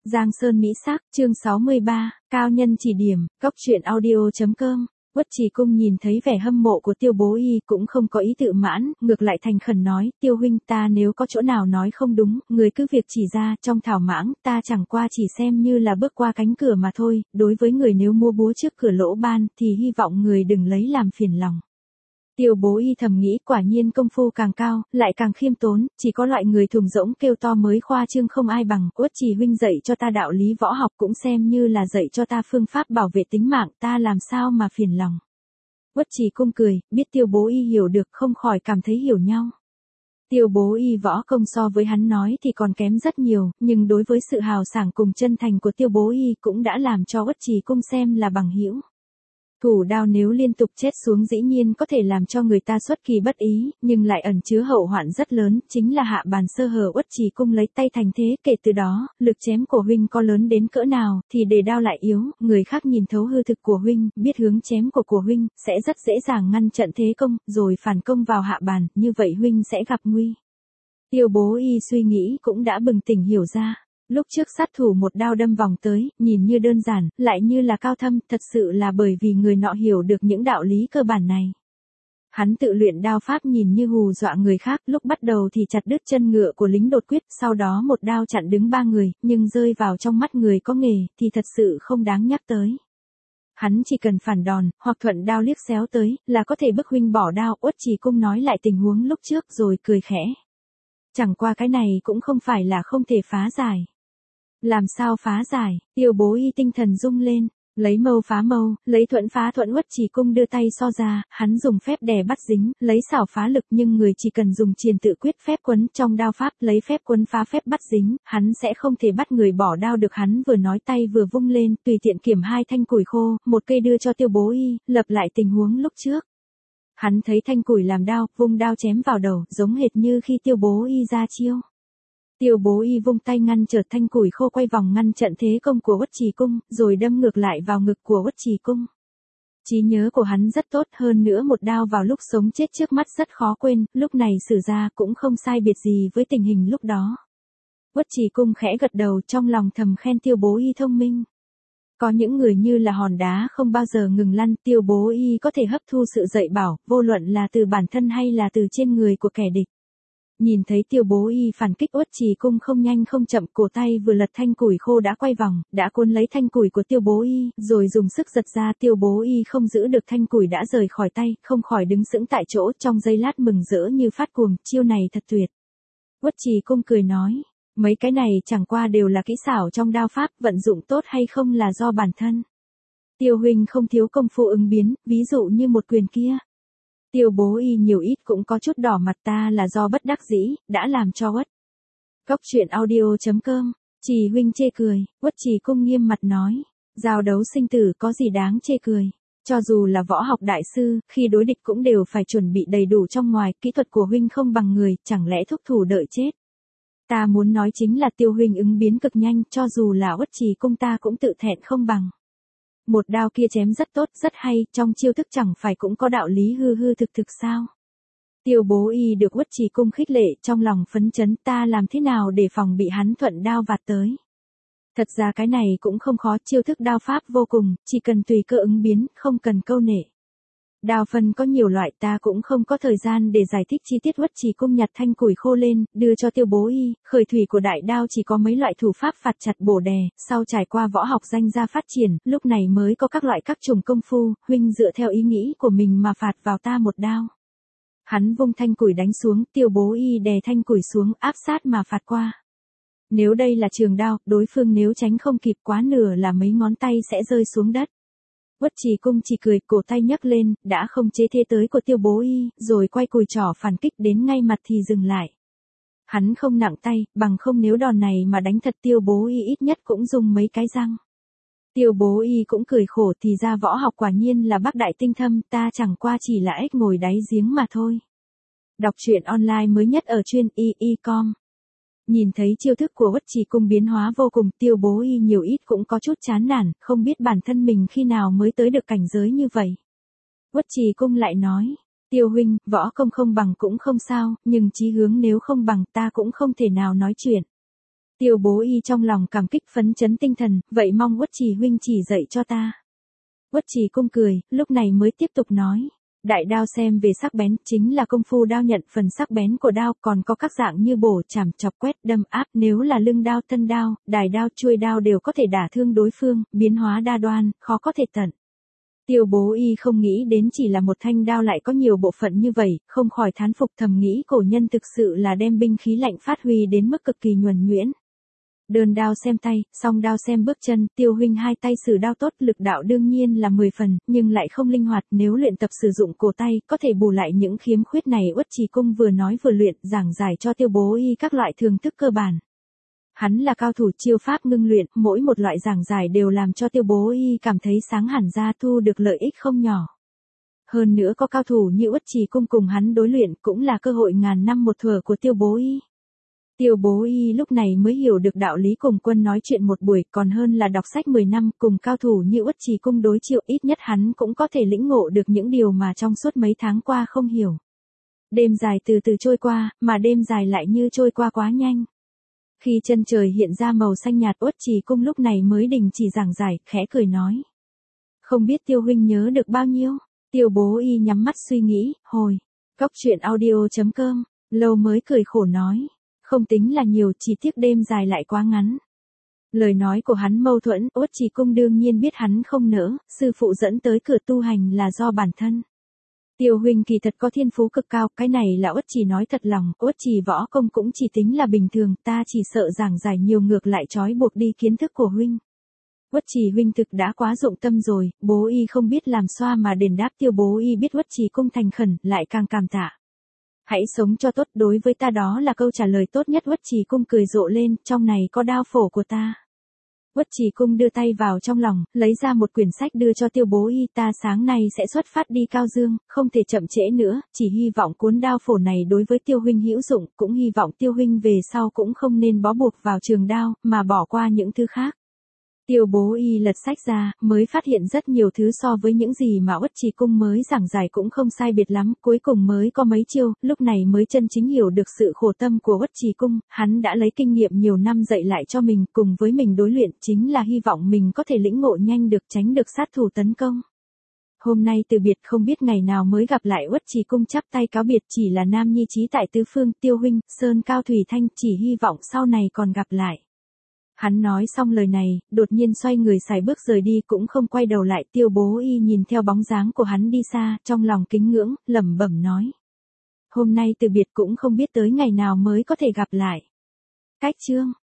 Giang Sơn Mỹ Sắc, chương 63, cao nhân chỉ điểm, góc truyện audio.com. Uất Trì Cung nhìn thấy vẻ hâm mộ của Tiêu Bố Y cũng không có ý tự mãn, ngược lại thành khẩn nói, Tiêu huynh, ta nếu có chỗ nào nói không đúng, người cứ việc chỉ ra, trong thảo mãng, ta chẳng qua chỉ xem như là bước qua cánh cửa mà thôi, đối với người nếu mua búa trước cửa lỗ ban, thì hy vọng người đừng lấy làm phiền lòng. Tiêu Bố Y thầm nghĩ, quả nhiên công phu càng cao, lại càng khiêm tốn, chỉ có loại người thùng rỗng kêu to mới khoa trương không ai bằng. Uất Trì huynh dạy cho ta đạo lý võ học cũng xem như là dạy cho ta phương pháp bảo vệ tính mạng, ta làm sao mà phiền lòng. Uất Trì Cung cười, biết Tiêu Bố Y hiểu được, không khỏi cảm thấy hiểu nhau. Tiêu Bố Y võ công so với hắn nói thì còn kém rất nhiều, nhưng đối với sự hào sảng cùng chân thành của Tiêu Bố Y cũng đã làm cho Uất Trì Cung xem là bằng hữu. Thủ đao nếu liên tục chết xuống dĩ nhiên có thể làm cho người ta xuất kỳ bất ý, nhưng lại ẩn chứa hậu hoạn rất lớn, chính là hạ bàn sơ hở. Uất Trì Cung lấy tay thành thế, kể từ đó, lực chém của huynh có lớn đến cỡ nào, thì để đao lại yếu, người khác nhìn thấu hư thực của huynh, biết hướng chém của huynh, sẽ rất dễ dàng ngăn trận thế công, rồi phản công vào hạ bàn, như vậy huynh sẽ gặp nguy. Tiêu Bố Y suy nghĩ cũng đã bừng tỉnh hiểu ra. Lúc trước sát thủ một đao đâm vòng tới, nhìn như đơn giản, lại như là cao thâm, thật sự là bởi vì người nọ hiểu được những đạo lý cơ bản này. Hắn tự luyện đao pháp nhìn như hù dọa người khác, lúc bắt đầu thì chặt đứt chân ngựa của lính đột quyết, sau đó một đao chặn đứng 3 người, nhưng rơi vào trong mắt người có nghề, thì thật sự không đáng nhắc tới. Hắn chỉ cần phản đòn, hoặc thuận đao liếc xéo tới, là có thể bức huynh bỏ đao. Uất Trì Cung nói lại tình huống lúc trước rồi cười khẽ. Chẳng qua cái này cũng không phải là không thể phá giải. Làm sao phá giải? Tiêu Bố Y tinh thần rung lên, lấy mâu phá mâu, lấy thuận phá thuận. Uất Trì Cung đưa tay so ra, hắn dùng phép đè bắt dính, lấy xảo phá lực, nhưng người chỉ cần dùng triền tự quyết phép quấn trong đao pháp, lấy phép quấn phá phép bắt dính, hắn sẽ không thể bắt người bỏ đao được. Hắn vừa nói tay vừa vung lên, tùy tiện kiểm 2 thanh củi khô, một cây đưa cho Tiêu Bố Y, lập lại tình huống lúc trước. Hắn thấy thanh củi làm đao, vung đao chém vào đầu, giống hệt như khi Tiêu Bố Y ra chiêu. Tiêu Bố Y vung tay ngăn trở thanh củi khô, quay vòng ngăn trận thế công của Uất Trì Cung, rồi đâm ngược lại vào ngực của Uất Trì Cung. Trí nhớ của hắn rất tốt, hơn nữa một đao vào lúc sống chết trước mắt rất khó quên, lúc này sử ra cũng không sai biệt gì với tình hình lúc đó. Uất Trì Cung khẽ gật đầu, trong lòng thầm khen Tiêu Bố Y thông minh. Có những người như là hòn đá không bao giờ ngừng lăn, Tiêu Bố Y có thể hấp thu sự dạy bảo, vô luận là từ bản thân hay là từ trên người của kẻ địch. Nhìn thấy Tiêu Bố Y phản kích, Uất Trì Cung không nhanh không chậm, cổ tay vừa lật thanh củi khô đã quay vòng, đã cuốn lấy thanh củi của Tiêu Bố Y, rồi dùng sức giật ra. Tiêu Bố Y không giữ được thanh củi đã rời khỏi tay, không khỏi đứng sững tại chỗ, trong giây lát mừng rỡ như phát cuồng, chiêu này thật tuyệt. Uất Trì Cung cười nói, mấy cái này chẳng qua đều là kỹ xảo trong đao pháp, vận dụng tốt hay không là do bản thân. Tiêu huynh không thiếu công phu ứng biến, ví dụ như một quyền kia. Tiêu Bố Y nhiều ít cũng có chút đỏ mặt, ta là do bất đắc dĩ, đã làm cho Uất. Góc truyện audio.com, Trì huynh chê cười. Uất Trì Cung nghiêm mặt nói, giao đấu sinh tử có gì đáng chê cười. Cho dù là võ học đại sư, khi đối địch cũng đều phải chuẩn bị đầy đủ trong ngoài, kỹ thuật của huynh không bằng người, chẳng lẽ thúc thủ đợi chết. Ta muốn nói chính là Tiêu huynh ứng biến cực nhanh, cho dù là Uất Trì Cung ta cũng tự thẹn không bằng. Một đao kia chém rất tốt, rất hay, trong chiêu thức chẳng phải cũng có đạo lý hư hư thực thực sao. Tiêu Bố Y được Uất Trì Cung khích lệ, trong lòng phấn chấn, ta làm thế nào để phòng bị hắn thuận đao vạt tới. Thật ra cái này cũng không khó, chiêu thức đao pháp vô cùng, chỉ cần tùy cơ ứng biến, không cần câu nệ. Đao phân có nhiều loại, ta cũng không có thời gian để giải thích chi tiết. Uất Trì Cung nhặt thanh củi khô lên, đưa cho Tiêu Bố Y, khởi thủy của đại đao chỉ có mấy loại thủ pháp phạt chặt bổ đè, sau trải qua võ học danh gia phát triển, lúc này mới có các loại các chủng công phu, huynh dựa theo ý nghĩ của mình mà phạt vào ta một đao. Hắn vung thanh củi đánh xuống, Tiêu Bố Y đè thanh củi xuống, áp sát mà phạt qua. Nếu đây là trường đao, đối phương nếu tránh không kịp quá nửa là mấy ngón tay sẽ rơi xuống đất. Uất Trì Cung chỉ cười, cổ tay nhấc lên, đã không chế thế tới của Tiêu Bố Y, rồi quay cùi trỏ phản kích đến ngay mặt thì dừng lại. Hắn không nặng tay, bằng không nếu đòn này mà đánh thật Tiêu Bố Y ít nhất cũng dùng mấy cái răng. Tiêu Bố Y cũng cười khổ, thì ra võ học quả nhiên là bác đại tinh thâm, ta chẳng qua chỉ là ếch ngồi đáy giếng mà thôi. Đọc truyện online mới nhất ở truyện y.com. Nhìn thấy chiêu thức của Uất Trì Cung biến hóa vô cùng, Tiêu Bố Y nhiều ít cũng có chút chán nản, không biết bản thân mình khi nào mới tới được cảnh giới như vậy. Uất Trì Cung lại nói, Tiêu huynh, võ công không bằng cũng không sao, nhưng chí hướng nếu không bằng ta cũng không thể nào nói chuyện. Tiêu Bố Y trong lòng cảm kích phấn chấn tinh thần, vậy mong Uất Trì huynh chỉ dạy cho ta. Uất Trì Cung cười, lúc này mới tiếp tục nói. Đại đao xem về sắc bén, chính là công phu đao nhận phần sắc bén của đao, còn có các dạng như bổ, chảm, chọc, quét, đâm, áp, nếu là lưng đao, thân đao, đài đao, chuôi đao đều có thể đả thương đối phương, biến hóa đa đoan, khó có thể tận. Tiêu Bố Y không nghĩ đến chỉ là một thanh đao lại có nhiều bộ phận như vậy, không khỏi thán phục, thầm nghĩ cổ nhân thực sự là đem binh khí lạnh phát huy đến mức cực kỳ nhuần nhuyễn. Đơn đao xem tay, song đao xem bước chân, Tiêu huynh hai tay sử đao tốt, lực đạo đương nhiên là 10 phần, nhưng lại không linh hoạt, nếu luyện tập sử dụng cổ tay, có thể bù lại những khiếm khuyết này. Uất Trì Cung vừa nói vừa luyện, giảng giải cho Tiêu Bố Y các loại thường thức cơ bản. Hắn là cao thủ chiêu pháp ngưng luyện, mỗi một loại giảng giải đều làm cho Tiêu Bố Y cảm thấy sáng hẳn ra, thu được lợi ích không nhỏ. Hơn nữa có cao thủ như Uất Trì Cung cùng hắn đối luyện, cũng là cơ hội ngàn năm một thuở của Tiêu Bố Y. Tiêu Bố Y lúc này mới hiểu được đạo lý cùng quân nói chuyện một buổi, còn hơn là đọc sách 10 năm, cùng cao thủ như Uất Trì Cung đối chiêu, ít nhất hắn cũng có thể lĩnh ngộ được những điều mà trong suốt mấy tháng qua không hiểu. Đêm dài từ từ trôi qua, mà đêm dài lại như trôi qua quá nhanh. Khi chân trời hiện ra màu xanh nhạt, Uất Trì Cung lúc này mới đình chỉ giảng giải, khẽ cười nói. Không biết Tiêu huynh nhớ được bao nhiêu? Tiêu Bố Y nhắm mắt suy nghĩ, hồi. Cóc truyện audio.com, lâu mới cười khổ nói. Không tính là nhiều, chỉ tiếc đêm dài lại quá ngắn. Lời nói của hắn mâu thuẫn, Uất Trì Cung đương nhiên biết hắn không nỡ, sư phụ dẫn tới cửa tu hành là do bản thân. Tiêu huynh kỳ thật có thiên phú cực cao, cái này là Uất Trì nói thật lòng, Uất Trì võ công cũng chỉ tính là bình thường, ta chỉ sợ giảng giải nhiều ngược lại trói buộc đi kiến thức của huynh. Uất Trì huynh thực đã quá dụng tâm rồi, Bố Y không biết làm xoa mà đền đáp. Tiêu Bố Y biết Uất Trì Cung thành khẩn, lại càng cảm tạ. Hãy sống cho tốt, đối với ta đó là câu trả lời tốt nhất. Uất Trì Cung cười rộ lên, trong này có đao phổ của ta. Uất Trì Cung đưa tay vào trong lòng, lấy ra một quyển sách đưa cho Tiêu Bố Y, ta sáng nay sẽ xuất phát đi Cao Dương, không thể chậm trễ nữa, chỉ hy vọng cuốn đao phổ này đối với Tiêu huynh hữu dụng, cũng hy vọng Tiêu huynh về sau cũng không nên bó buộc vào trường đao, mà bỏ qua những thứ khác. Tiêu Bố Y lật sách ra, mới phát hiện rất nhiều thứ so với những gì mà Uất Trì Cung mới giảng giải cũng không sai biệt lắm, cuối cùng mới có mấy chiêu, lúc này mới chân chính hiểu được sự khổ tâm của Uất Trì Cung, hắn đã lấy kinh nghiệm nhiều năm dạy lại cho mình, cùng với mình đối luyện, chính là hy vọng mình có thể lĩnh ngộ nhanh được, tránh được sát thủ tấn công. Hôm nay từ biệt, không biết ngày nào mới gặp lại. Uất Trì Cung chắp tay cáo biệt, chỉ là nam nhi trí tại tứ phương, Tiêu huynh, sơn cao thủy thanh, chỉ hy vọng sau này còn gặp lại. Hắn nói xong lời này, đột nhiên xoay người sải bước rời đi, cũng không quay đầu lại. Tiêu Bố Y nhìn theo bóng dáng của hắn đi xa, trong lòng kính ngưỡng, lẩm bẩm nói. Hôm nay từ biệt cũng không biết tới ngày nào mới có thể gặp lại. Cách chương